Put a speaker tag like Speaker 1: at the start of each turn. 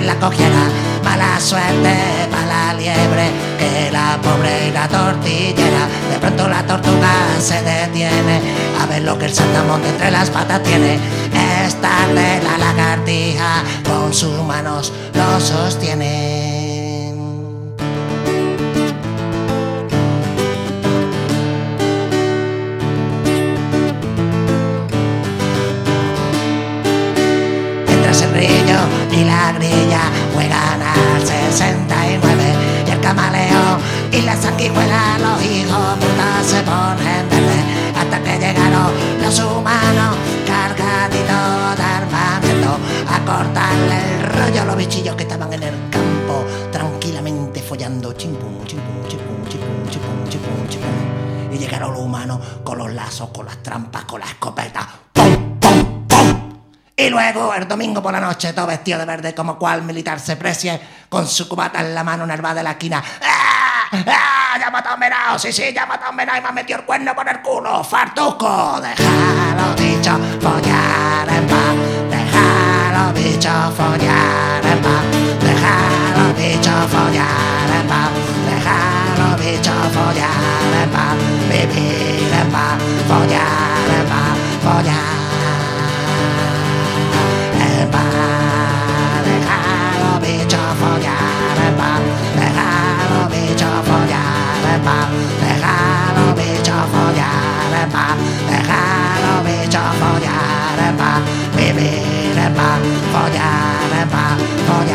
Speaker 1: la cogiera. Mala suerte para la liebre, que la pobre y la tortillera. De pronto la tortuga se detiene a ver lo que el saltamonte entre las patas tiene. Es tarde, la lagartija con sus manos lo sostiene. El grillo y la grilla juegan al 69 y el camaleón y la sanguijuela, los hijos putas se ponen verde hasta que llegaron los humanos cargaditos de armamento a cortarle el rollo a los bichillos que estaban en el campo tranquilamente follando chimpum, chimpum, chimpum, chimpum, chimpum, chimpum, chimpum. Y llegaron los humanos con los lazos, con las trampas, con las escopetas. ¡Pum, pum, pum! Y luego, el domingo por la noche, todo vestido de verde como cual militar se precie, con su cubata en la mano en el bar de la esquina. ¡Ah! ¡Ah! ¡Ya ha matado a un venado! Sí, ya ha matado a un venado y me ha metido el cuerno por el culo. ¡Fartuco! Deja a los bichos follar en paz. Deja a los bichos follar en paz. Deja a los bichos follar en paz. Deja a los bichos follar en paz. Vivir en paz. Follar en paz. Follar. Deja los bichos follar en paz. Deja los bichos follar en paz. Deja los bichos follar en paz. Deja los bichos follar en paz. Vivir en paz. Follar en paz.